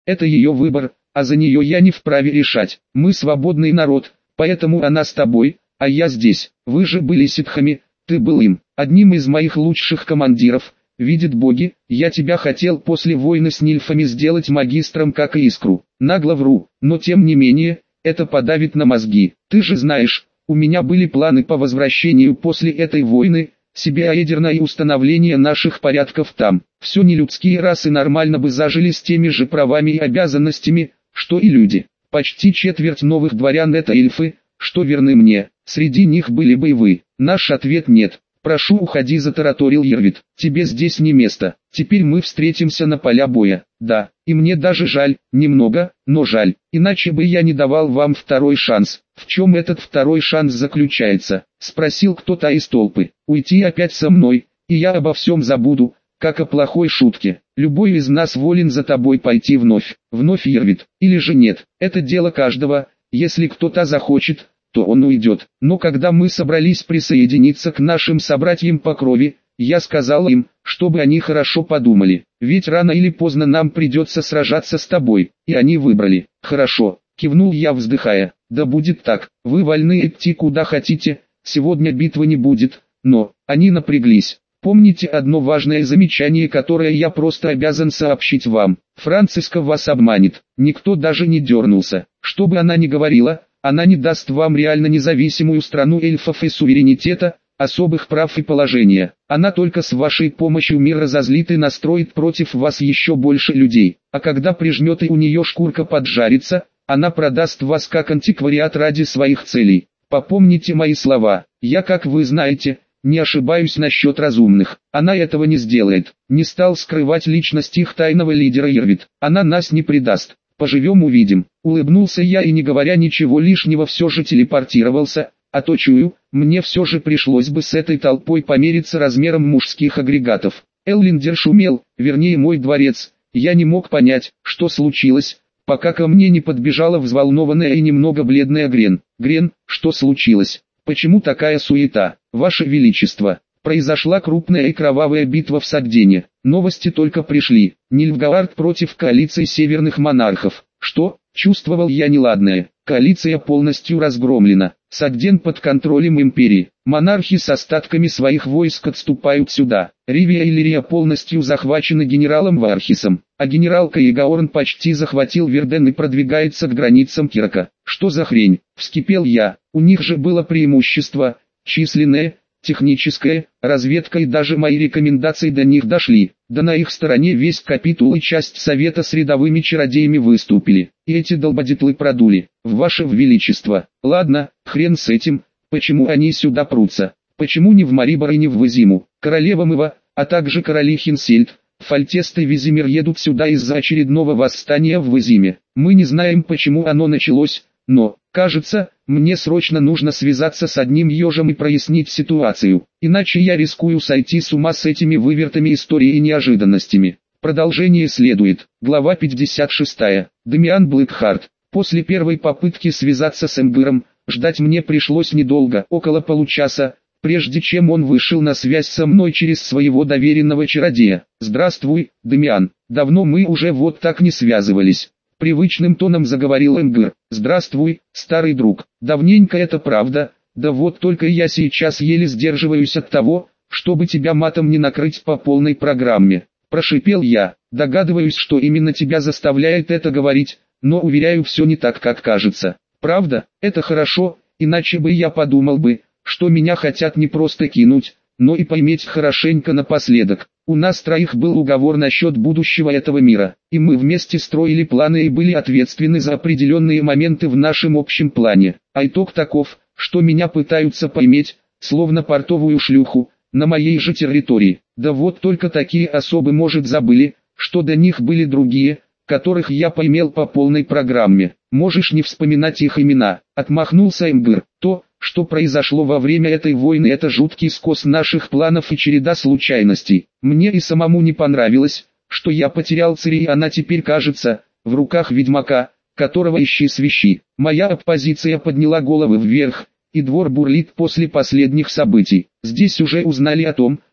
Это ее выбор, а за нее я не вправе решать. Мы свободный народ, поэтому она с тобой, а я здесь. Вы же были ситхами, ты был им, одним из моих лучших командиров. Видят боги, я тебя хотел после войны с нильфами сделать магистром, как и Искру. Нагло вру, но тем не менее, это подавит на мозги. Ты же знаешь, у меня были планы по возвращению после этой войны, себе Аэдерна и установление наших порядков там. Все нелюдские расы нормально бы зажили с теми же правами и обязанностями, что и люди. Почти четверть новых дворян это эльфы, что верны мне, среди них были бы и вы. Наш ответ нет. «Прошу, уходи», — затараторил Ервит. «Тебе здесь не место. Теперь мы встретимся на поля боя. Да, и мне даже жаль, немного, но жаль. Иначе бы я не давал вам второй шанс». «В чем этот второй шанс заключается?» — спросил кто-то из толпы. «Уйти опять со мной, и я обо всем забуду, как о плохой шутке. Любой из нас волен за тобой пойти вновь». «Вновь, Ервит, или же нет? Это дело каждого. Если кто-то захочет, то он уйдет. Но когда мы собрались присоединиться к нашим собратьям по крови, я сказал им, чтобы они хорошо подумали. Ведь рано или поздно нам придется сражаться с тобой. И они выбрали. «Хорошо», — кивнул я, вздыхая. «Да будет так. Вы вольны идти куда хотите. Сегодня битвы не будет». Но они напряглись. «Помните одно важное замечание, которое я просто обязан сообщить вам. Франциска вас обманет». Никто даже не дернулся. Что бы она ни говорила, она не даст вам реально независимую страну эльфов и суверенитета, особых прав и положения. Она только с вашей помощью мир разозлит и настроит против вас еще больше людей. А когда прижмет и у нее шкурка поджарится, она продаст вас как антиквариат ради своих целей. Попомните мои слова. Я, как вы знаете, не ошибаюсь насчет разумных. Она этого не сделает. Не стал скрывать личность их тайного лидера Ервит. Она нас не предаст. Поживем увидим. Улыбнулся я и, не говоря ничего лишнего, все же телепортировался, а то чую, мне все же пришлось бы с этой толпой помериться размером мужских агрегатов. Эллиндер шумел, вернее мой дворец. Я не мог понять, что случилось, пока ко мне не подбежала взволнованная и немного бледная Грен. «Грен, что случилось? Почему такая суета, Ваше Величество?» Произошла крупная и кровавая битва в Сагдене. Новости только пришли. Нильфгаард против коалиции северных монархов. Что? Чувствовал я неладное. Коалиция полностью разгромлена. Сагден под контролем империи. Монархи с остатками своих войск отступают сюда. Ривия и Лирия полностью захвачены генералом Вархисом. А генерал Каегаорн почти захватил Верден и продвигается к границам Кирака. Что за хрень? Вскипел я. У них же было преимущество. Численное, техническая, разведка и даже мои рекомендации до них дошли. Да на их стороне весь капитул и часть совета с рядовыми чародеями выступили. И эти долбодятлы продули. Ваше Величество. Ладно, хрен с этим. Почему они сюда прутся? Почему не в Марибор и не в Визиму? Королева Мыва, а также короли Хинсельд, Фальтест и Визимир едут сюда из-за очередного восстания в Визиме. Мы не знаем, почему оно началось, но, кажется, мне срочно нужно связаться с одним ежем и прояснить ситуацию, иначе я рискую сойти с ума с этими вывертами истории и неожиданностями. Продолжение следует. Глава 56. Дамиан Блэкхарт. После первой попытки связаться с Эмбером, ждать мне пришлось недолго, около получаса, прежде чем он вышел на связь со мной через своего доверенного чародея. «Здравствуй, Дамиан. Давно мы уже вот так не связывались». Привычным тоном заговорил Эмбер. «Здравствуй, старый друг. Давненько это правда, да вот только я сейчас еле сдерживаюсь от того, чтобы тебя матом не накрыть по полной программе». Прошипел я. «Догадываюсь, что именно тебя заставляет это говорить, но уверяю, все не так, как кажется. Правда, это хорошо, иначе бы я подумал бы, что меня хотят не просто кинуть, но и поиметь хорошенько напоследок. У нас троих был уговор насчет будущего этого мира, и мы вместе строили планы и были ответственны за определенные моменты в нашем общем плане. А итог таков, что меня пытаются поиметь, словно портовую шлюху, на моей же территории. Да вот только такие особы, может, забыли, что до них были другие, которых я поимел по полной программе. Можешь не вспоминать их имена». Отмахнулся Эмбер. «То, что произошло во время этой войны, это жуткий скос наших планов и череда случайностей. Мне и самому не понравилось, что я потерял Цири, и она теперь, кажется, в руках ведьмака, которого ищи свищи. Моя оппозиция подняла головы вверх, и двор бурлит после последних событий. Здесь уже узнали о том,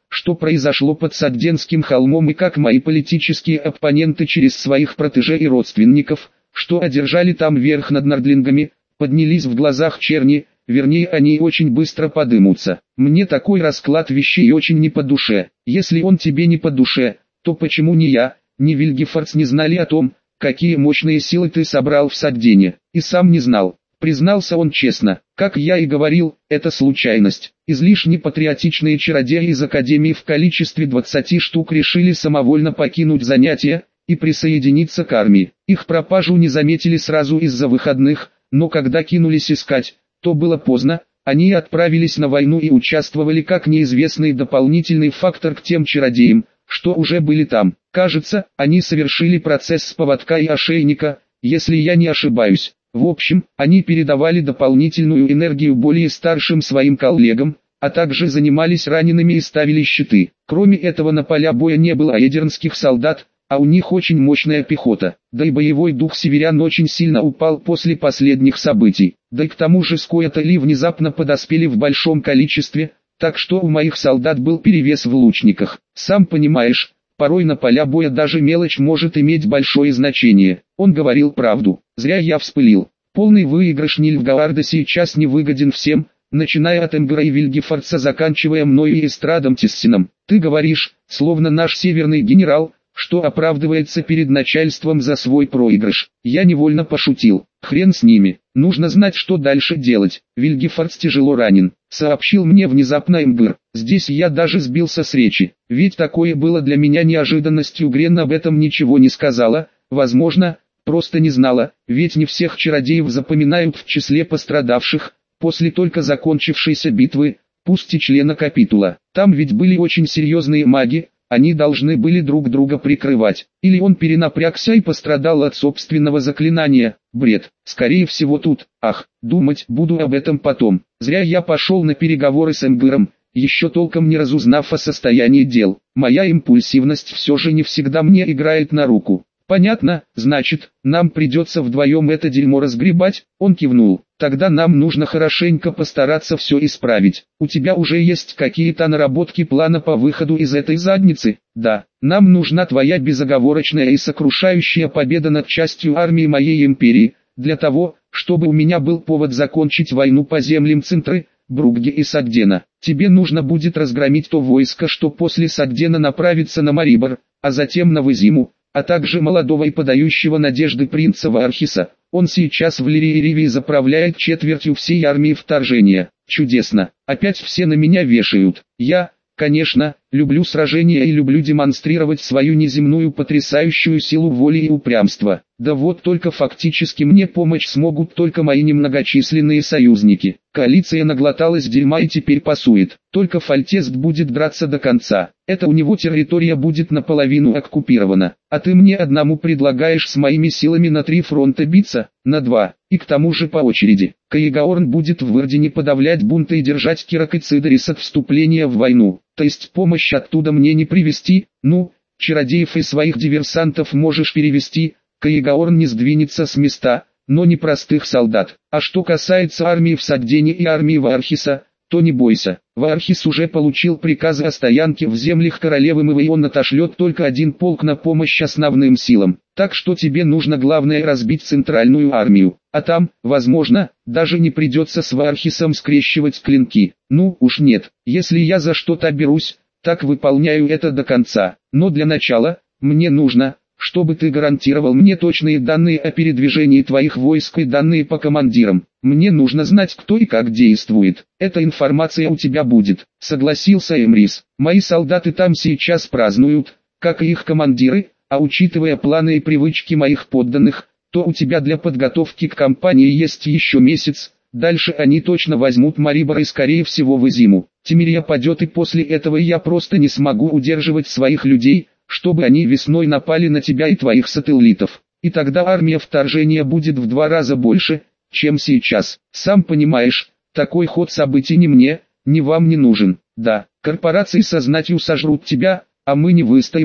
что произошло под Сагденским холмом и как мои политические оппоненты через своих протеже и родственников, что одержали там верх над нордлингами, поднялись в глазах черни, вернее они очень быстро подымутся. Мне такой расклад вещей очень не по душе. Если он тебе не по душе, то почему ни я, ни Вильгефордс не знали о том, какие мощные силы ты собрал в Сагдене, и сам не знал. Признался он честно, как я и говорил, это случайность. Излишне патриотичные чародеи из Академии в количестве 20 штук решили самовольно покинуть занятия и присоединиться к армии. Их пропажу не заметили сразу из-за выходных, но когда кинулись искать, то было поздно, они отправились на войну и участвовали как неизвестный дополнительный фактор к тем чародеям, что уже были там. Кажется, они совершили процесс с поводка и ошейника, если я не ошибаюсь. В общем, они передавали дополнительную энергию более старшим своим коллегам, а также занимались ранеными и ставили щиты. Кроме этого на поля боя не было эдернских солдат, а у них очень мощная пехота. Да и боевой дух северян очень сильно упал после последних событий. Да и к тому же Скоятали внезапно подоспели в большом количестве, так что у моих солдат был перевес в лучниках. Сам понимаешь, порой на поля боя даже мелочь может иметь большое значение. Он говорил правду. Зря я вспылил. Полный выигрыш Нильфгаарда сейчас не выгоден всем, начиная от Эмбера и Вильгефордса, заканчивая мною и Эстрадом Тессином. Ты говоришь, словно наш северный генерал, что оправдывается перед начальством за свой проигрыш. Я невольно пошутил. Хрен с ними. Нужно знать, что дальше делать. Вильгефордс тяжело ранен, сообщил мне внезапно Эмбер. Здесь я даже сбился с речи. Ведь такое было для меня неожиданностью. Грен об этом ничего не сказала. Возможно, просто не знала, ведь не всех чародеев запоминают в числе пострадавших, после только закончившейся битвы, пусть и члена капитула. Там ведь были очень серьезные маги, они должны были друг друга прикрывать. Или он перенапрягся и пострадал от собственного заклинания. Бред. Скорее всего тут. Ах, думать буду об этом потом. Зря я пошел на переговоры с Эмбером, еще толком не разузнав о состоянии дел. Моя импульсивность все же не всегда мне играет на руку. Понятно, значит, нам придется вдвоем это дерьмо разгребать. Он кивнул. Тогда нам нужно хорошенько постараться все исправить. У тебя уже есть какие-то наработки плана по выходу из этой задницы? Да, нам нужна твоя безоговорочная и сокрушающая победа над частью армии моей империи, для того, чтобы у меня был повод закончить войну по землям Центры, Бругге и Сагдена. Тебе нужно будет разгромить то войско, что после Сагдена направится на Марибор, а затем на Визиму, а также молодого и подающего надежды принца Вархиса. Он сейчас в Лириеривии заправляет четвертью всей армии вторжения. Чудесно. Опять все на меня вешают. Я, конечно, люблю сражения и люблю демонстрировать свою неземную потрясающую силу воли и упрямства. Да вот только фактически мне помочь смогут только мои немногочисленные союзники. Коалиция наглоталась дерьма и теперь пасует. Только Фальтест будет драться до конца. Это у него территория будет наполовину оккупирована. А ты мне одному предлагаешь с моими силами на 3 фронта биться? На 2. И к тому же по очереди. Каегаорн будет в Вырдине подавлять бунты и держать Кирак и Цидерис от вступления в войну. То есть помощь оттуда мне не привезти? Ну, чародеев и своих диверсантов можешь перевести. Каегаорн не сдвинется с места, но не простых солдат. А что касается армии в Сагдене и армии Вархиса, то не бойся. Вархис уже получил приказы о стоянке в землях королевы Мывы, и он отошлет только 1 полк на помощь основным силам. Так что тебе нужно главное разбить центральную армию. А там, возможно, даже не придется с Вархисом скрещивать клинки. Ну уж нет, если я за что-то берусь, так выполняю это до конца. Но для начала, мне нужно, чтобы ты гарантировал мне точные данные о передвижении твоих войск и данные по командирам. Мне нужно знать, кто и как действует. Эта информация у тебя будет, согласился Эмрис. Мои солдаты там сейчас празднуют, как и их командиры, а учитывая планы и привычки моих подданных, то у тебя для подготовки к кампании есть еще месяц. Дальше они точно возьмут Марибор и скорее всего Визиму. Тимирия падет, и после этого я просто не смогу удерживать своих людей, чтобы они весной напали на тебя и твоих сателлитов. И тогда армия вторжения будет в 2 раза больше, чем сейчас. Сам понимаешь, такой ход событий ни мне, ни вам не нужен. Да, корпорации со знатью сожрут тебя, а мы не выстоим,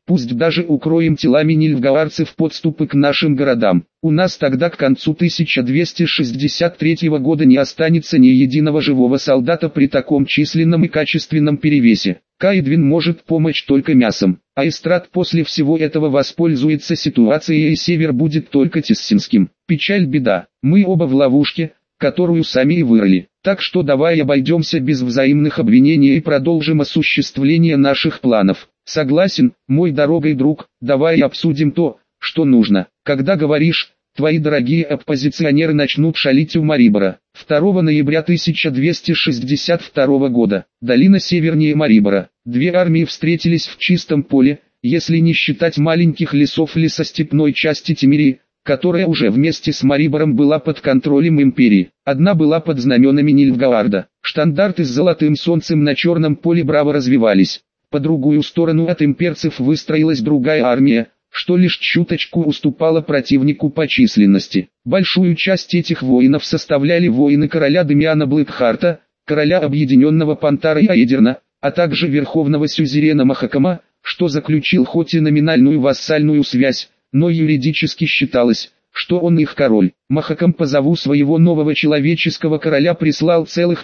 Пусть даже укроем телами нильфгаарцев подступы к нашим городам. У нас тогда к концу 1263 года не останется ни единого живого солдата при таком численном и качественном перевесе. Каэдвин может помочь только мясом, а Эстрад после всего этого воспользуется ситуацией и север будет только тессинским. Печаль беда, мы оба в ловушке, которую сами и вырыли. Так что давай обойдемся без взаимных обвинений и продолжим осуществление наших планов. Согласен, мой дорогой друг, давай обсудим то, что нужно. Когда говоришь, твои дорогие оппозиционеры начнут шалить у Марибора. 2 ноября 1262 года, долина севернее Марибора. Две армии встретились в чистом поле, если не считать маленьких лесов лесостепной части Тимирии, которая уже вместе с Марибором была под контролем империи. Одна была под знаменами Нильфгаарда. Штандарты с золотым солнцем на черном поле браво развивались. По другую сторону от имперцев выстроилась другая армия, что лишь чуточку уступало противнику по численности. Большую часть этих воинов составляли воины короля Демиана Блэкхарта, короля объединенного Пантара и Аэдерна, а также верховного сюзерена Махакама, что заключил хоть и номинальную вассальную связь, но юридически считалось, что он их король. Махакам по зову своего нового человеческого короля прислал целых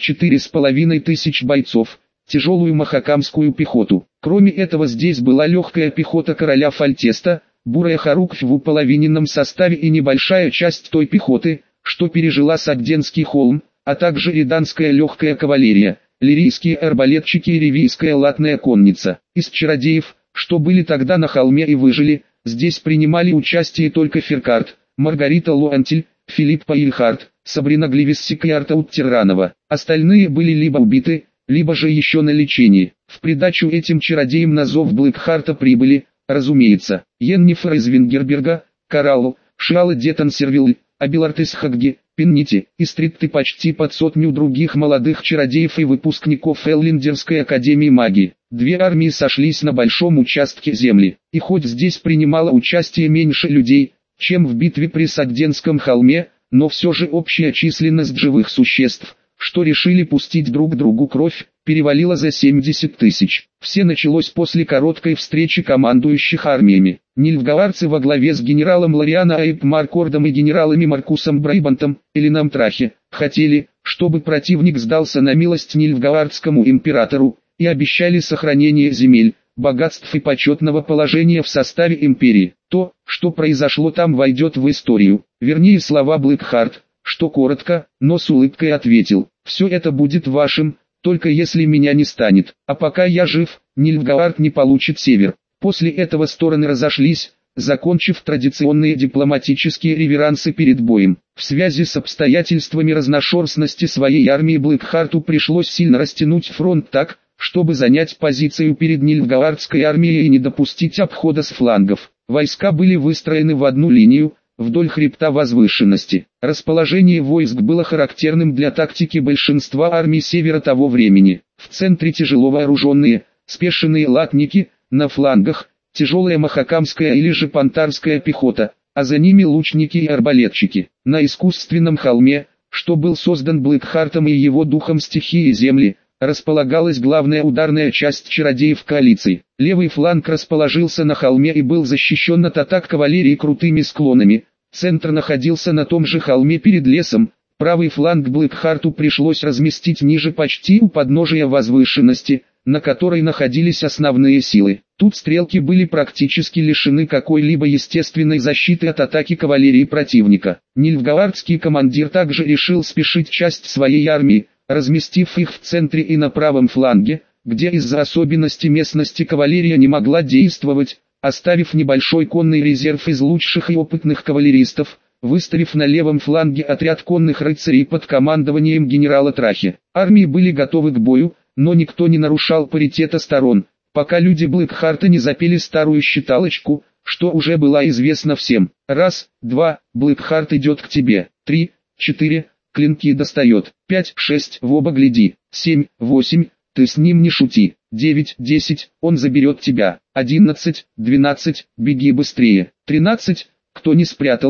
4500 бойцов, тяжелую махакамскую пехоту. Кроме этого здесь была легкая пехота короля Фальтеста, бурая Харуквь в уполовиненном составе и небольшая часть той пехоты, что пережила Сагденский холм, а также риданская легкая кавалерия, лирийские арбалетчики и ревийская латная конница. Из чародеев, что были тогда на холме и выжили, здесь принимали участие только Феркарт, Маргарита Луантиль, Филипп Паильхарт, Сабрина Гливиссик и Артаут Терранова. Остальные были либо убиты, либо же еще на лечении. В придачу этим чародеям на зов Блэкхарта прибыли, разумеется, Йеннифер из Вингерберга, Каралу, Шиала Детансервилл, Абилард из Хагги, Пеннити и Стритты почти под сотню других молодых чародеев и выпускников Эллиндерской академии магии. Две армии сошлись на большом участке земли, и хоть здесь принимало участие меньше людей, чем в битве при Сагденском холме, но все же общая численность живых существ, что решили пустить друг другу кровь, перевалила за 70 тысяч. Все началось после короткой встречи командующих армиями. Нильфгаарцы во главе с генералом Лариана Айп Маркордом и генералами Маркусом Брейбантом, Элином Трахе, хотели, чтобы противник сдался на милость Нильфгаардскому императору, и обещали сохранение земель, богатств и почетного положения в составе империи. То, что произошло там, войдет в историю. Вернее, слова Блэкхарт, что коротко, но с улыбкой ответил: «Все это будет вашим, только если меня не станет. А пока я жив, Нильфгаард не получит север». После этого стороны разошлись, закончив традиционные дипломатические реверансы перед боем. В связи с обстоятельствами разношерстности своей армии Блэкхарту пришлось сильно растянуть фронт так, чтобы занять позицию перед Нильфгаардской армией и не допустить обхода с флангов. Войска были выстроены в одну линию, вдоль хребта возвышенности. Расположение войск было характерным для тактики большинства армий севера того времени. В центре тяжело вооруженные, спешенные латники, на флангах тяжелая махакамская или же пантарская пехота, а за ними лучники и арбалетчики. На искусственном холме, что был создан Блэкхартом и его духом стихии земли, располагалась главная ударная часть чародеев коалиции. Левый фланг расположился на холме и был защищен от атак кавалерии крутыми склонами. Центр находился на том же холме перед лесом. Правый фланг Блэкхарту пришлось разместить ниже почти у подножия возвышенности, на которой находились основные силы. Тут стрелки были практически лишены какой-либо естественной защиты от атаки кавалерии противника. Нильфгаардский командир также решил спешить часть своей армии, разместив их в центре и на правом фланге, где из-за особенностей местности кавалерия не могла действовать, оставив небольшой конный резерв из лучших и опытных кавалеристов, выставив на левом фланге отряд конных рыцарей под командованием генерала Трахи. Армии были готовы к бою, но никто не нарушал паритета сторон, пока люди Блэкхарта не запели старую считалочку, что уже была известна всем. Раз, два, Блэкхарт идет к тебе. 3, 4, клинки достает. 5, 6, в оба гляди. 7, 8, ты с ним не шути. 9, 10, он заберет тебя. 11, 12, беги быстрее. 13, кто не спрятался,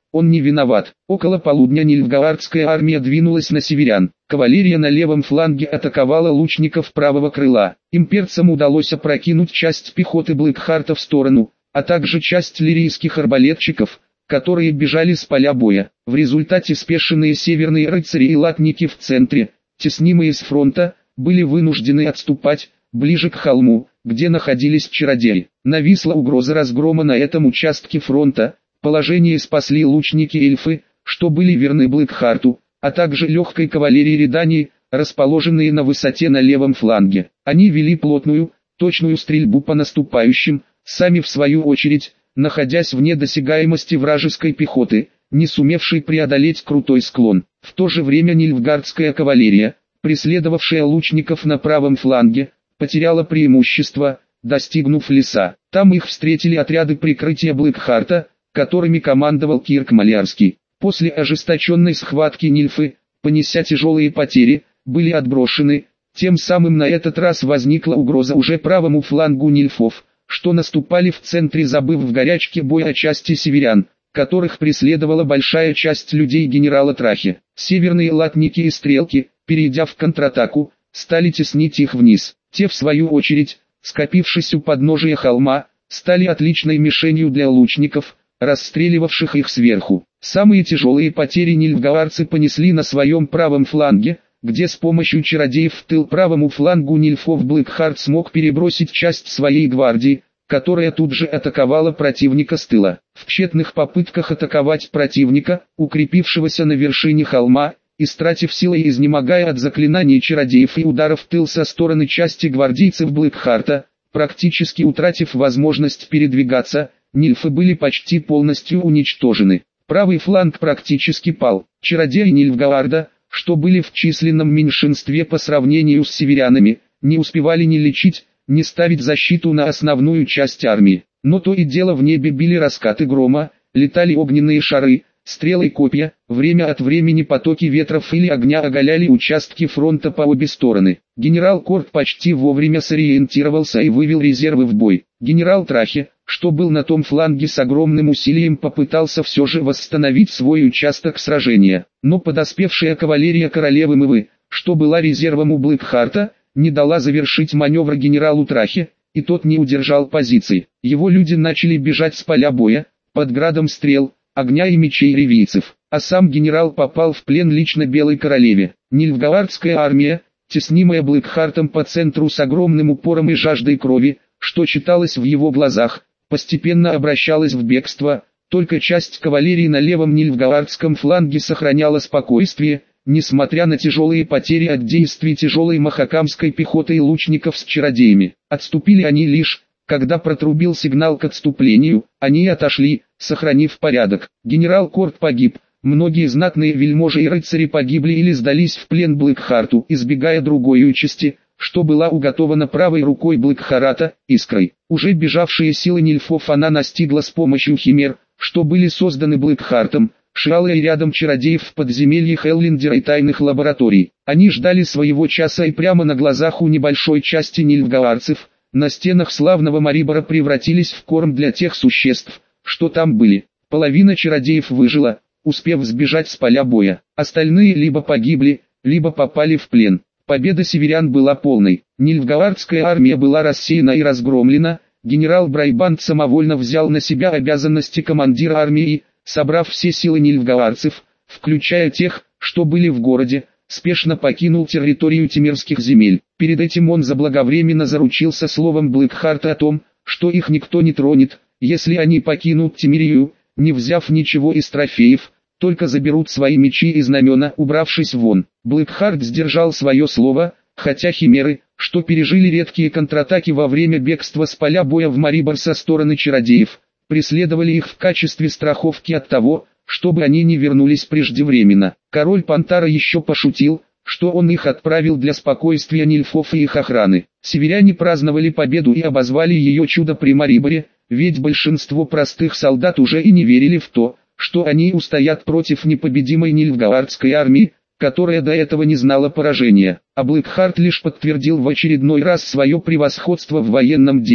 он не виноват. Около полудня нильфгаардская армия двинулась на северян. Кавалерия на левом фланге атаковала лучников правого крыла. Имперцам удалось опрокинуть часть пехоты Блэкхарта в сторону, а также часть лирийских арбалетчиков, которые бежали с поля боя. В результате спешенные северные рыцари и латники в центре, теснимые с фронта, были вынуждены отступать ближе к холму, где находились чародеи. Нависла угроза разгрома на этом участке фронта. Положение спасли лучники-эльфы, что были верны Блэкхарту, а также легкой кавалерии Редании, расположенные на высоте на левом фланге. Они вели плотную, точную стрельбу по наступающим, сами в свою очередь, находясь вне досягаемости вражеской пехоты, не сумевшей преодолеть крутой склон. В то же время нильфгаардская кавалерия, преследовавшая лучников на правом фланге, потеряла преимущество, достигнув леса. Там их встретили отряды прикрытия Блэкхарта, которыми командовал Кирк Малярский. После ожесточенной схватки нильфы, понеся тяжелые потери, были отброшены, тем самым на этот раз возникла угроза уже правому флангу нильфов, что наступали в центре, забыв в горячке боя о части северян, которых преследовала большая часть людей генерала Трахи. Северные латники и стрелки, перейдя в контратаку, стали теснить их вниз. Те в свою очередь, скопившись у подножия холма, стали отличной мишенью для лучников, расстреливавших их сверху. Самые тяжелые потери нильфгаарцы понесли на своем правом фланге, где с помощью чародеев в тыл правому флангу нильфов Блэкхарт смог перебросить часть своей гвардии, которая тут же атаковала противника с тыла. В тщетных попытках атаковать противника, укрепившегося на вершине холма, истратив силы и изнемогая от заклинаний чародеев и ударов в тыл со стороны части гвардейцев Блэкхарта, практически утратив возможность передвигаться, нильфы были почти полностью уничтожены. Правый фланг практически пал. Чародеи Нильфгаарда, что были в численном меньшинстве по сравнению с северянами, не успевали ни лечить, ни ставить защиту на основную часть армии. Но то и дело в небе били раскаты грома, летали огненные шары, стрелы и копья, время от времени потоки ветров или огня оголяли участки фронта по обе стороны. Генерал Корт почти вовремя сориентировался и вывел резервы в бой. Генерал Трахи, что был на том фланге, с огромным усилием попытался все же восстановить свой участок сражения. Но подоспевшая кавалерия королевы Мывы, что была резервом у Блэкхарта, не дала завершить маневр генералу Трахи, и тот не удержал позиций. Его люди начали бежать с поля боя, под градом стрел, огня и мечей ревийцев, а сам генерал попал в плен лично Белой Королеве. Нильфгаардская армия, теснимая Блэкхартом по центру с огромным упором и жаждой крови, что читалось в его глазах, постепенно обращалась в бегство. Только часть кавалерии на левом нильфгаардском фланге сохраняла спокойствие, несмотря на тяжелые потери от действий тяжелой махакамской пехоты и лучников с чародеями. Отступили они лишь, когда протрубил сигнал к отступлению, они отошли, сохранив порядок. Генерал Корт погиб, многие знатные вельможи и рыцари погибли или сдались в плен Блэкхарту, избегая другой участи, что была уготована правой рукой Блэкхарата, Искрой. Уже бежавшие силы нильфов она настигла с помощью химер, что были созданы Блэкхартом, Шиала и рядом чародеев в подземельях Эллиндера и тайных лабораторий. Они ждали своего часа, и прямо на глазах у небольшой части нильфгаарцев, на стенах славного Марибора превратились в корм для тех существ, что там были. Половина чародеев выжила, успев сбежать с поля боя. Остальные либо погибли, либо попали в плен. Победа северян была полной. Нильфгаардская армия была рассеяна и разгромлена. Генерал Брайбанд самовольно взял на себя обязанности командира армии и, собрав все силы нильфгаарцев, включая тех, что были в городе, спешно покинул территорию Темирских земель. Перед этим он заблаговременно заручился словом Блэкхарта о том, что их никто не тронет, если они покинут Темирию, не взяв ничего из трофеев, только заберут свои мечи и знамена, убравшись вон. Блэкхарт сдержал свое слово, хотя химеры, что пережили редкие контратаки во время бегства с поля боя в Марибор со стороны чародеев, преследовали их в качестве страховки от того, чтобы они не вернулись преждевременно. Король Пантара еще пошутил, что он их отправил для спокойствия нильфов и их охраны. Северяне праздновали победу и обозвали ее чудо при Мариборе, ведь большинство простых солдат уже и не верили в то, что они устоят против непобедимой нильфгаардской армии, которая до этого не знала поражения. А Блэкхарт лишь подтвердил в очередной раз свое превосходство в военном деле,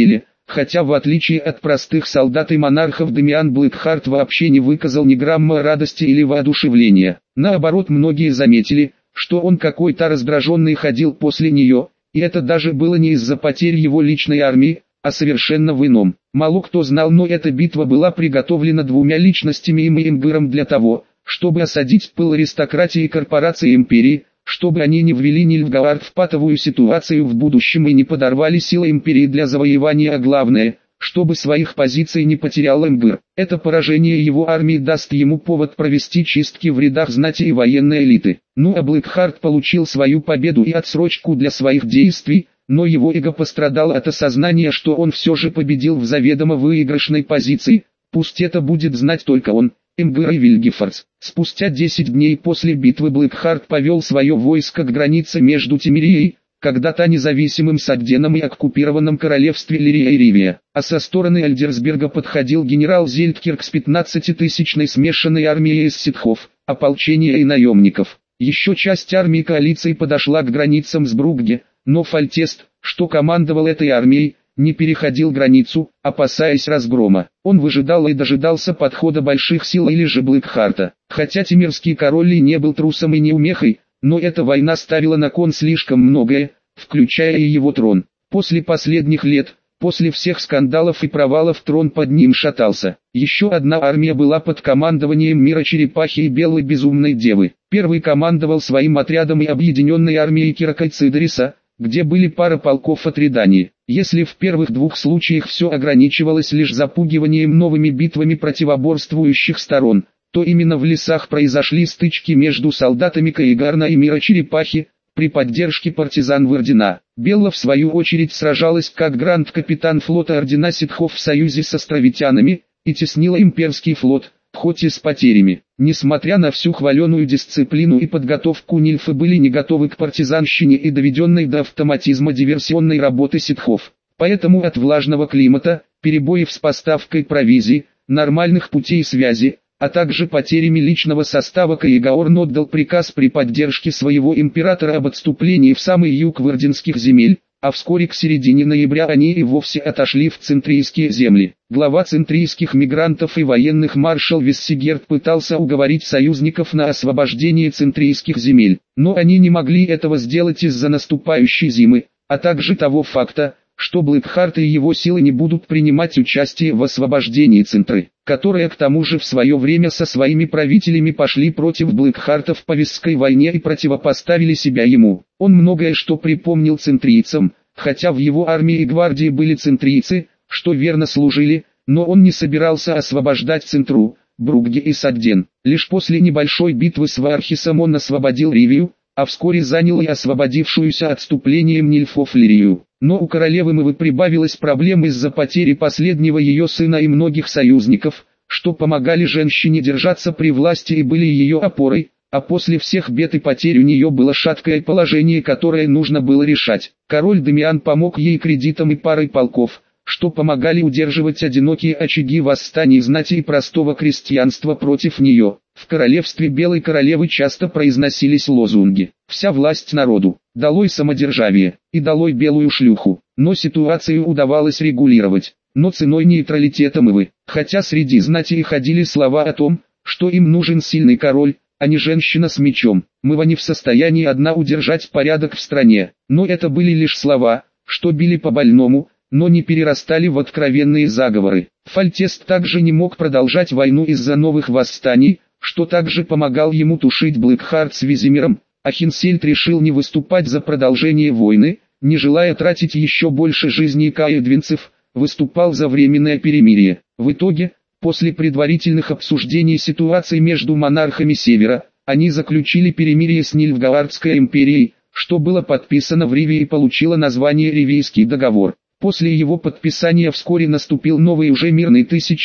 хотя в отличие от простых солдат и монархов Дамиан Блэкхарт вообще не выказал ни грамма радости или воодушевления. Наоборот, многие заметили, что он какой-то раздраженный ходил после нее, и это даже было не из-за потерь его личной армии, а совершенно в ином. Мало кто знал, но эта битва была приготовлена двумя личностями им и Имгыром для того, чтобы осадить пыл аристократии и корпорации империи, чтобы они не ввели Нильфгаард в патовую ситуацию в будущем и не подорвали силы империи для завоевания, а главное, чтобы своих позиций не потерял Имгыр. Это поражение его армии даст ему повод провести чистки в рядах знати и военной элиты. Ну а Блэкхарт получил свою победу и отсрочку для своих действий, но его эго пострадало от осознания, что он все же победил в заведомо выигрышной позиции, пусть это будет знать только он, Имгыр и Вильгефордс. Спустя 10 дней после битвы Блэкхарт повел свое войско к границе между Тимерией, когда-то независимым Сагденом и оккупированном королевстве Лирия и Ривия, а со стороны Альдерсберга подходил генерал Зельдкирк с 15-тысячной смешанной армией из ситхов, ополчения и наемников. Еще часть армии коалиции подошла к границам с Бругге, но Фальтест, что командовал этой армией, не переходил границу, опасаясь разгрома. Он выжидал и дожидался подхода больших сил или же Блэкхарта. Хотя Тимирский король и не был трусом и неумехой, но эта война ставила на кон слишком многое, включая и его трон. После последних лет, после всех скандалов и провалов, трон под ним шатался. Еще одна армия была под командованием Мира Черепахи и Белой Безумной Девы. Первый командовал своим отрядом и объединенной армией Кирака Цидериса, где были пара полков от Редании. Если в первых двух случаях все ограничивалось лишь запугиванием новыми битвами противоборствующих сторон, то именно в лесах произошли стычки между солдатами Каигарна и Мира Черепахи, при поддержке партизан Вардена. Белла в свою очередь сражалась как гранд-капитан флота Ордена Ситхов в союзе с островитянами, и теснила имперский флот, хоть и с потерями. Несмотря на всю хваленую дисциплину и подготовку, нильфы были не готовы к партизанщине и доведенной до автоматизма диверсионной работы ситхов. Поэтому от влажного климата, перебоев с поставкой провизии, нормальных путей связи, а также потерями личного состава Каигаорн отдал приказ при поддержке своего императора об отступлении в самый юг Варденских земель, а вскоре к середине ноября они и вовсе отошли в центрийские земли. Глава центрийских мигрантов и военных маршал Виссигерд пытался уговорить союзников на освобождение центрийских земель, но они не могли этого сделать из-за наступающей зимы, а также того факта, что Блэкхарт и его силы не будут принимать участие в освобождении Центры, которые к тому же в свое время со своими правителями пошли против Блэкхарта в Повесской войне и противопоставили себя ему. Он многое что припомнил центрийцам, хотя в его армии и гвардии были центрийцы, что верно служили, но он не собирался освобождать Центру, Бругге и Сагден. Лишь после небольшой битвы с Вархисом он освободил Ривию, а вскоре занял и освободившуюся отступлением нильфов Лирию. Но у королевы Мывы прибавилось проблем из-за потери последнего ее сына и многих союзников, что помогали женщине держаться при власти и были ее опорой, а после всех бед и потерь у нее было шаткое положение, которое нужно было решать. Король Дамиан помог ей кредитом и парой полков, что помогали удерживать одинокие очаги восстаний знати и простого крестьянства против нее. В королевстве Белой Королевы часто произносились лозунги «Вся власть народу», «Долой самодержавие» и «Долой белую шлюху». Но ситуацию удавалось регулировать, но ценой нейтралитета Мывы. Хотя среди знати ходили слова о том, что им нужен сильный король, а не женщина с мечом. Мыва не в состоянии одна удержать порядок в стране. Но это были лишь слова, что били по больному, но не перерастали в откровенные заговоры. Фальтест также не мог продолжать войну из-за новых восстаний, что также помогал ему тушить Блэкхарт с Визимиром, а Хинсельд решил не выступать за продолжение войны, не желая тратить еще больше жизней каэдвинцев, выступал за временное перемирие. В итоге, после предварительных обсуждений ситуации между монархами Севера, они заключили перемирие с Нильфгаардской империей, что было подписано в Ривии и получило название Ривийский договор. После его подписания вскоре наступил новый уже мирный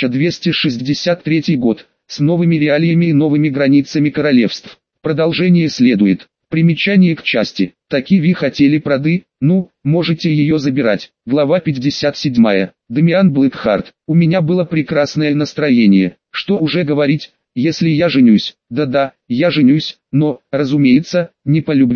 1263 год, с новыми реалиями и новыми границами королевств. Продолжение следует. Примечание к части. Таки вы хотели прады, ну, можете ее забирать. Глава 57. Дамиан Блэкхарт. У меня было прекрасное настроение. Что уже говорить, если я женюсь? Да-да, я женюсь, но, разумеется, не по любви.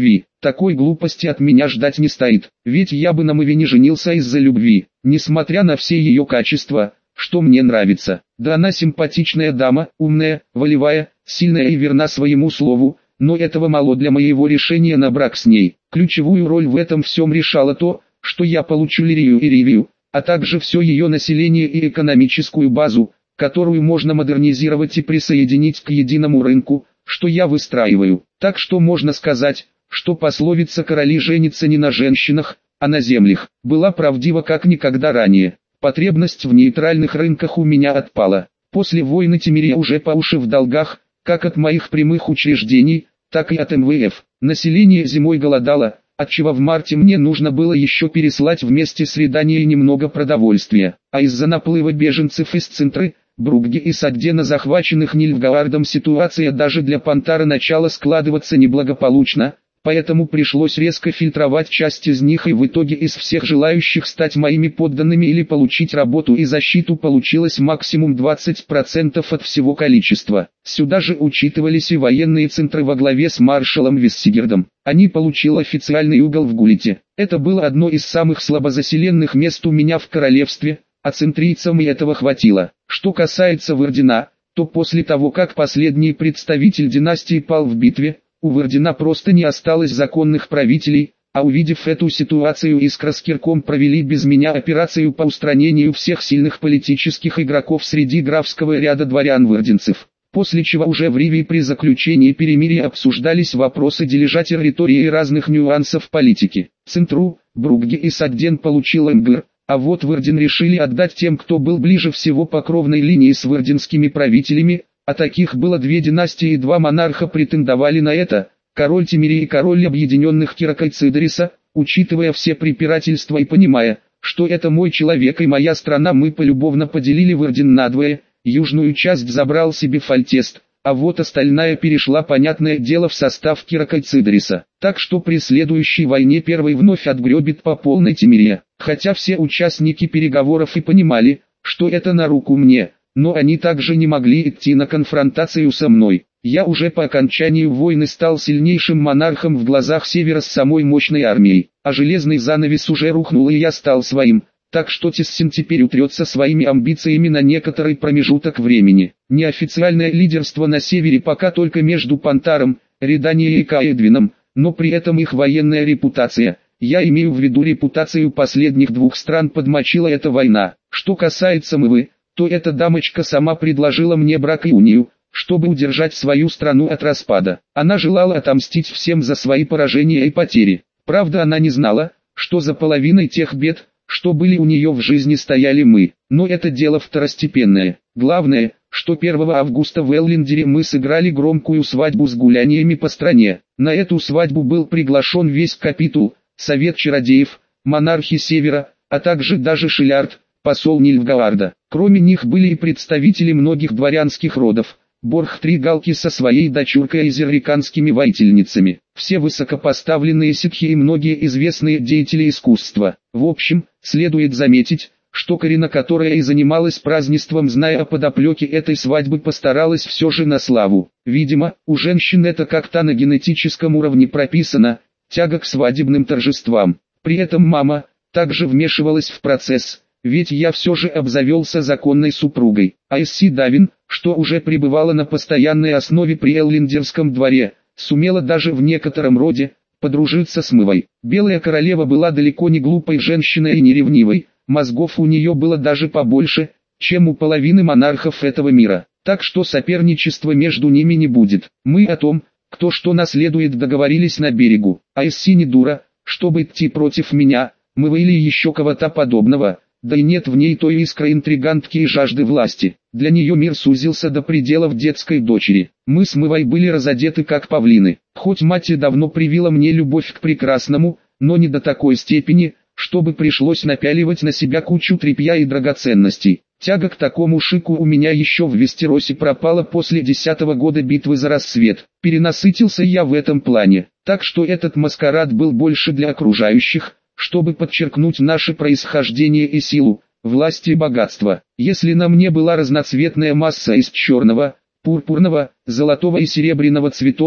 Такой глупости от меня ждать не стоит, ведь я бы на Мыве не женился из-за любви, несмотря на все ее качества, что мне нравится. Да она симпатичная дама, умная, волевая, сильная и верна своему слову, но этого мало для моего решения на брак с ней. Ключевую роль в этом всем решало то, что я получу Лирию и Ривию, а также все ее население и экономическую базу, которую можно модернизировать и присоединить к единому рынку, что я выстраиваю. Так что можно сказать, что пословица «короли женятся не на женщинах, а на землях» была правдива как никогда ранее. Потребность в нейтральных рынках у меня отпала. После войны Тимирия уже по уши в долгах, как от моих прямых учреждений, так и от МВФ. Население зимой голодало, отчего в марте мне нужно было еще переслать вместе с Реданией немного продовольствия. А из-за наплыва беженцев из Центры, Брукги и Сагдена, захваченных Нильфгаардом, ситуация даже для Пантара начала складываться неблагополучно. Поэтому пришлось резко фильтровать часть из них, и в итоге из всех желающих стать моими подданными или получить работу и защиту получилось максимум 20% от всего количества. Сюда же учитывались и военные центры во главе с маршалом Виссигердом. Они получили официальный угол в Гулите. Это было одно из самых слабозаселенных мест у меня в королевстве, а центрийцам и этого хватило. Что касается Вырдена, то после того, как последний представитель династии пал в битве, у Вырдена просто не осталось законных правителей, а увидев эту ситуацию, Искра с Кирком провели без меня операцию по устранению всех сильных политических игроков среди графского ряда дворян-вырденцев. После чего уже в Ривии при заключении перемирия обсуждались вопросы дележа территории и разных нюансов политики. Центру, Брукги и Сагден получил МГР, а вот Вырден решили отдать тем, кто был ближе всего по кровной линии с вырденскими правителями. А таких было две династии, и два монарха претендовали на это, король Тимирий и король объединенных Кирка и Цидериса. Учитывая все препирательства и понимая, что это мой человек и моя страна, мы полюбовно поделили Вырден надвое, южную часть забрал себе Фальтест, а вот остальная перешла, понятное дело, в состав Кирка и Цидериса. Так что при следующей войне первый вновь отгребет по полной Тимирия. Хотя все участники переговоров и понимали, что это на руку мне, но они также не могли идти на конфронтацию со мной. Я уже по окончанию войны стал сильнейшим монархом в глазах Севера с самой мощной армией, а железный занавес уже рухнул, и я стал своим, так что Тессин теперь утрется своими амбициями на некоторый промежуток времени. Неофициальное лидерство на Севере пока только между Пантаром, Реданией и Каэдвином, но при этом их военная репутация, я имею в виду репутацию последних двух стран, подмочила эта война. Что касается Мывы, то эта дамочка сама предложила мне брак и унию, чтобы удержать свою страну от распада. Она желала отомстить всем за свои поражения и потери. Правда, она не знала, что за половиной тех бед, что были у нее в жизни, стояли мы. Но это дело второстепенное. Главное, что 1 августа в Эллендере мы сыграли громкую свадьбу с гуляниями по стране. На эту свадьбу был приглашен весь капитул, совет чародеев, монархи Севера, а также даже Шилярд, посол Нильфгаарда. Кроме них были и представители многих дворянских родов, Борг-Тригалки со своей дочуркой и зерриканскими воительницами, все высокопоставленные ситхи и многие известные деятели искусства. В общем, следует заметить, что Карина, которая и занималась празднеством, зная о подоплеке этой свадьбы, постаралась все же на славу. Видимо, у женщин это как-то на генетическом уровне прописано, тяга к свадебным торжествам. При этом мама также вмешивалась в процесс, ведь я все же обзавелся законной супругой. Айси Давин, что уже пребывала на постоянной основе при Эллендерском дворе, сумела даже в некотором роде подружиться с Мывой. Белая королева была далеко не глупой женщиной и не ревнивой, мозгов у нее было даже побольше, чем у половины монархов этого мира. Так что соперничества между ними не будет. Мы о том, кто что наследует, договорились на берегу. Айси не дура, чтобы идти против меня, Мывы или еще кого-то подобного. Да и нет в ней той искры интригантки и жажды власти. Для нее мир сузился до пределов детской дочери. Мы с Мывой были разодеты как павлины. Хоть мать и давно привила мне любовь к прекрасному, но не до такой степени, чтобы пришлось напяливать на себя кучу тряпья и драгоценностей. Тяга к такому шику у меня еще в Вестеросе пропала после 10-го года битвы за рассвет. Перенасытился я в этом плане, так что этот маскарад был больше для окружающих, чтобы подчеркнуть наше происхождение и силу, власть и богатство. Если на мне была разноцветная масса из черного, пурпурного, золотого и серебряного цветов,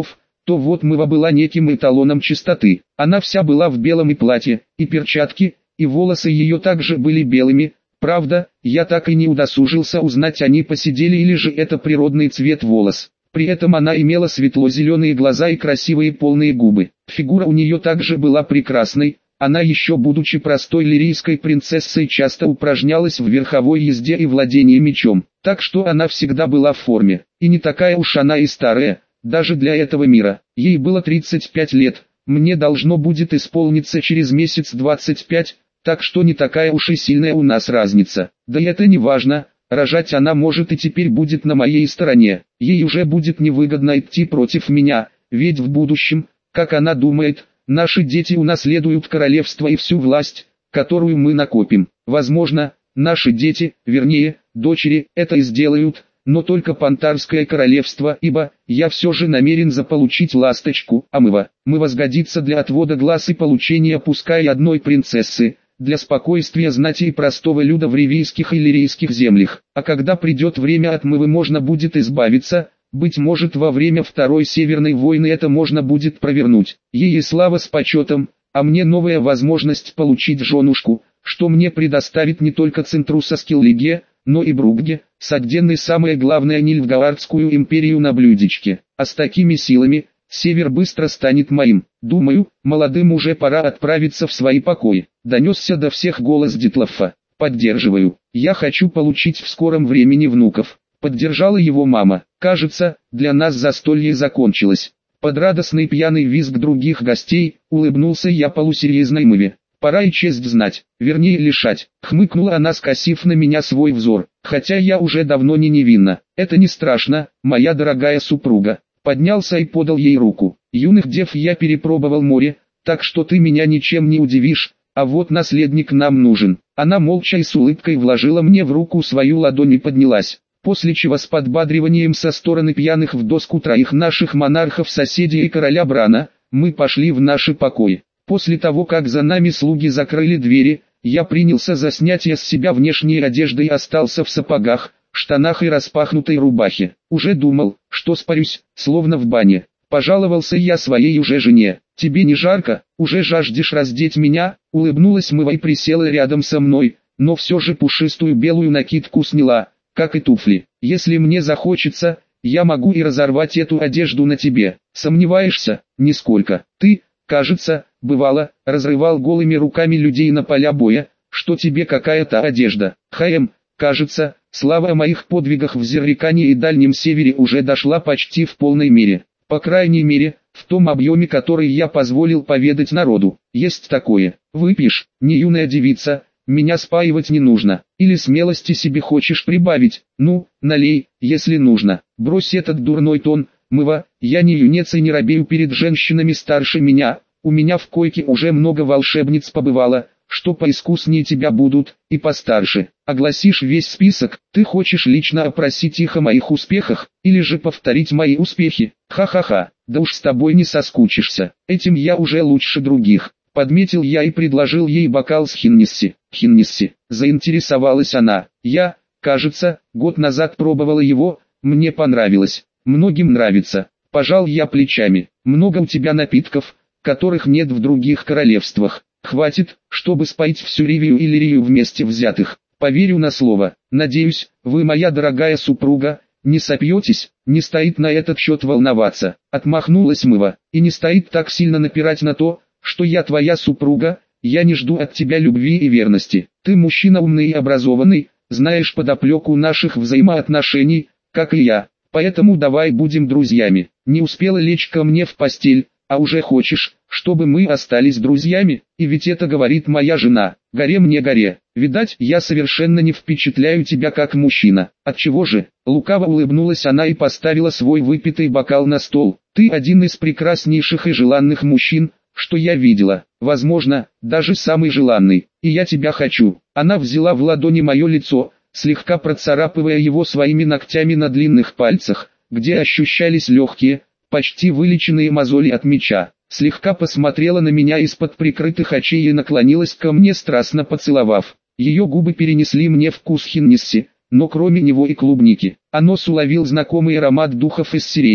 то вот Мыва была неким эталоном чистоты. Она вся была в белом и платье, и перчатки, и волосы ее также были белыми. Правда, я так и не удосужился узнать, они посидели или же это природный цвет волос. При этом она имела светло-зеленые глаза и красивые полные губы. Фигура у нее также была прекрасной. Она еще будучи простой лирийской принцессой часто упражнялась в верховой езде и владении мечом. Так что она всегда была в форме. И не такая уж она и старая, даже для этого мира. Ей было 35 лет. Мне должно будет исполниться через месяц 25, так что не такая уж и сильная у нас разница. Да и это не важно. Рожать она может и теперь будет на моей стороне. Ей уже будет невыгодно идти против меня, ведь в будущем, как она думает, наши дети унаследуют королевство и всю власть, которую мы накопим. Возможно, наши дети, вернее, дочери, это и сделают, но только Пантарское королевство, ибо я все же намерен заполучить ласточку, а Мыва сгодится для отвода глаз и получения пускай одной принцессы, для спокойствия знати и простого люда в ревийских и лирийских землях. А когда придет время от Мывы можно будет избавиться, быть может во время Второй Северной войны это можно будет провернуть. Ей и слава с почетом, а мне новая возможность получить женушку, что мне предоставит не только Центруса Скиллиге, но и Бругге, согденный самое главное Нильфгаардскую империю на блюдечке. А с такими силами, Север быстро станет моим. Думаю, молодым уже пора отправиться в свои покои. Донесся до всех голос Дитлоффа. Поддерживаю. Я хочу получить в скором времени внуков. Поддержала его мама. Кажется, для нас застолье закончилось. Под радостный пьяный визг других гостей, улыбнулся я полусерьезной Мыве. Пора и честь знать, вернее лишать. Хмыкнула она, скосив на меня свой взор. Хотя я уже давно не невинна. Это не страшно, моя дорогая супруга. Поднялся и подал ей руку. Юных дев я перепробовал море, так что ты меня ничем не удивишь, а вот наследник нам нужен. Она молча и с улыбкой вложила мне в руку свою ладонь и поднялась. После чего с подбадриванием со стороны пьяных в доску троих наших монархов, соседей и короля Брана, мы пошли в наши покои. После того, как за нами слуги закрыли двери, я принялся за снятие с себя внешней одежды и остался в сапогах, штанах и распахнутой рубахе. Уже думал, что спарюсь, словно в бане. Пожаловался я своей уже жене. «Тебе не жарко? Уже жаждешь раздеть меня?» Улыбнулась Мыва и присела рядом со мной, но все же пушистую белую накидку сняла, как и туфли. «Если мне захочется, я могу и разорвать эту одежду на тебе. Сомневаешься?» «Нисколько. Ты, кажется, бывало, разрывал голыми руками людей на поля боя, что тебе какая-то одежда. Кажется, слава о моих подвигах в Зеррикане и Дальнем Севере уже дошла почти в полной мере. По крайней мере, в том объеме, который я позволил поведать народу. Есть такое. Выпьешь, не юная девица, меня спаивать не нужно. Или смелости себе хочешь прибавить? Ну, налей, если нужно. Брось этот дурной тон, Мыва, я не юнец и не робею перед женщинами старше меня. У меня в койке уже много волшебниц побывало, что поискуснее тебя будут, и постарше. Огласишь весь список, ты хочешь лично опросить их о моих успехах, или же повторить мои успехи? Ха-ха-ха, да уж с тобой не соскучишься, этим я уже лучше других. Подметил я и предложил ей бокал с Хеннесси. Хеннесси, заинтересовалась она. Я, кажется, год назад пробовала его, мне понравилось. Многим нравится. Пожал я плечами. Много у тебя напитков, которых нет в других королевствах. Хватит, чтобы споить всю Ривию и Лирию вместе взятых. Поверю на слово. Надеюсь, вы, моя дорогая супруга, не сопьетесь, не стоит на этот счет волноваться. Отмахнулась Мыва. И не стоит так сильно напирать на то, что я твоя супруга. Я не жду от тебя любви и верности. Ты мужчина умный и образованный, знаешь подоплеку наших взаимоотношений, как и я. Поэтому давай будем друзьями. Не успела лечь ко мне в постель, а уже хочешь, чтобы мы остались друзьями? И ведь это говорит моя жена. Горе мне горе. Видать, я совершенно не впечатляю тебя как мужчина. Отчего же? Лукаво улыбнулась она и поставила свой выпитый бокал на стол. Ты один из прекраснейших и желанных мужчин, что я видела. Возможно, даже самый желанный. И я тебя хочу. Она взяла в ладони мое лицо, слегка процарапывая его своими ногтями на длинных пальцах, где ощущались легкие, почти вылеченные мозоли от меча. Слегка посмотрела на меня из-под прикрытых очей и наклонилась ко мне, страстно поцеловав. Ее губы перенесли мне вкус Хеннесси, но кроме него и клубники. А нос уловил знакомый аромат духов из сирени,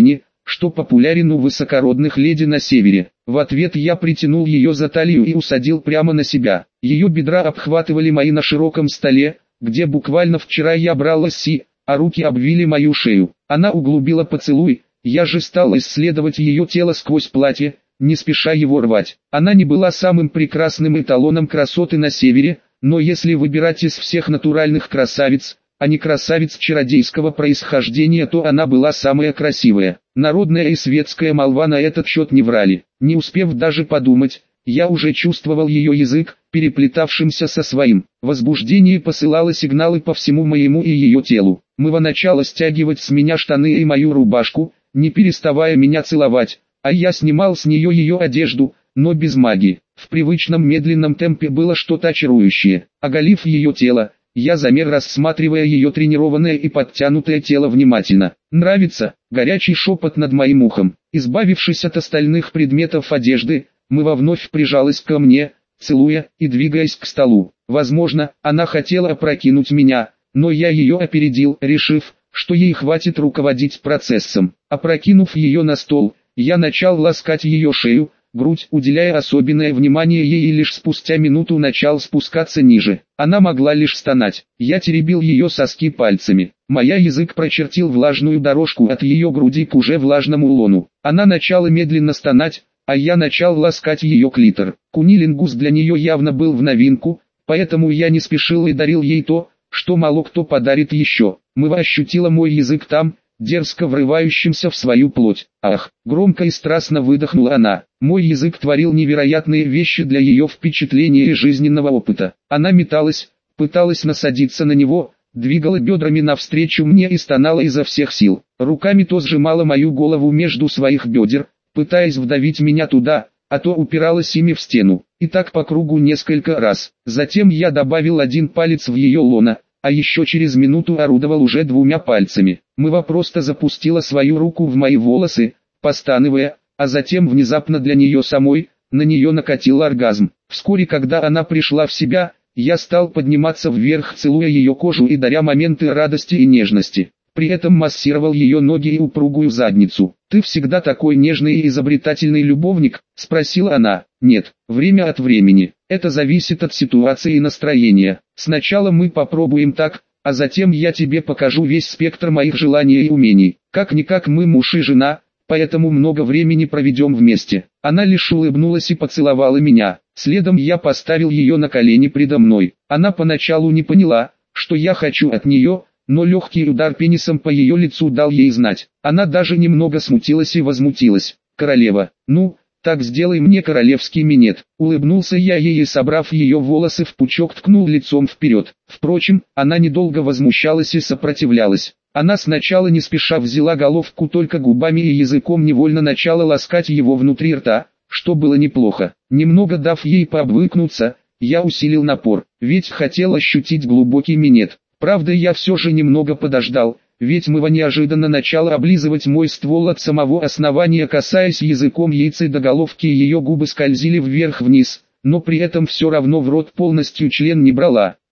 что популярен у высокородных леди на севере. В ответ я притянул ее за талию и усадил прямо на себя. Ее бедра обхватывали мои на широком столе, где буквально вчера я брал ласси, а руки обвили мою шею. Она углубила поцелуй, я же стал исследовать ее тело сквозь платье, не спеша его рвать. Она не была самым прекрасным эталоном красоты на севере, но если выбирать из всех натуральных красавиц, а не красавиц чародейского происхождения, то она была самая красивая. Народная и светская молва на этот счет не врали. Не успев даже подумать, я уже чувствовал ее язык, переплетавшимся со своим. Возбуждение посылало сигналы по всему моему и ее телу. Мыва начала стягивать с меня штаны и мою рубашку, не переставая меня целовать, а я снимал с нее ее одежду, но без магии. В привычном медленном темпе было что-то очарующее. Оголив ее тело, я замер, рассматривая ее тренированное и подтянутое тело внимательно. «Нравится?» — горячий шепот над моим ухом. Избавившись от остальных предметов одежды, Мыва вновь прижалась ко мне, целуя и двигаясь к столу. Возможно, она хотела опрокинуть меня, но я ее опередил, решив, что ей хватит руководить процессом. Опрокинув ее на стол, я начал ласкать ее шею, грудь, уделяя особенное внимание ей, и лишь спустя минуту начал спускаться ниже. Она могла лишь стонать. Я теребил ее соски пальцами. Моя язык прочертил влажную дорожку от ее груди к уже влажному лону. Она начала медленно стонать, а я начал ласкать ее клитор. Кунилингус для нее явно был в новинку, поэтому я не спешил и дарил ей то, что мало кто подарит еще. Мыва ощутила мой язык там, дерзко врывающимся в свою плоть. Ах, громко и страстно выдохнула она. Мой язык творил невероятные вещи для ее впечатления и жизненного опыта. Она металась, пыталась насадиться на него, двигала бедрами навстречу мне и стонала изо всех сил. Руками то сжимала мою голову между своих бедер, пытаясь вдавить меня туда, а то упиралась ими в стену. И так по кругу несколько раз. Затем я добавил один палец в ее лоно, а еще через минуту орудовал уже двумя пальцами. Мыва просто запустила свою руку в мои волосы, постанывая, а затем внезапно для нее самой, на нее накатил оргазм. Вскоре, когда она пришла в себя, я стал подниматься вверх, целуя ее кожу и даря моменты радости и нежности. При этом массировал ее ноги и упругую задницу. «Ты всегда такой нежный и изобретательный любовник?» – спросила она. «Нет, время от времени. Это зависит от ситуации и настроения. Сначала мы попробуем так, а затем я тебе покажу весь спектр моих желаний и умений. Как-никак мы муж и жена, поэтому много времени проведем вместе». Она лишь улыбнулась и поцеловала меня. Следом я поставил ее на колени предо мной. Она поначалу не поняла, что я хочу от нее, но легкий удар пенисом по ее лицу дал ей знать. Она даже немного смутилась и возмутилась. «Королева, ну, так сделай мне королевский минет». Улыбнулся я ей и, собрав ее волосы в пучок, ткнул лицом вперед. Впрочем, она недолго возмущалась и сопротивлялась. Она сначала не спеша взяла головку только губами и языком невольно начала ласкать его внутри рта, что было неплохо. Немного дав ей пообвыкнуться, я усилил напор, ведь хотел ощутить глубокий минет. Правда, я все же немного подождал, ведь Мыва неожиданно начала облизывать мой ствол от самого основания, касаясь языком яйца до головки, и ее губы скользили вверх-вниз, но при этом все равно в рот полностью член не брала.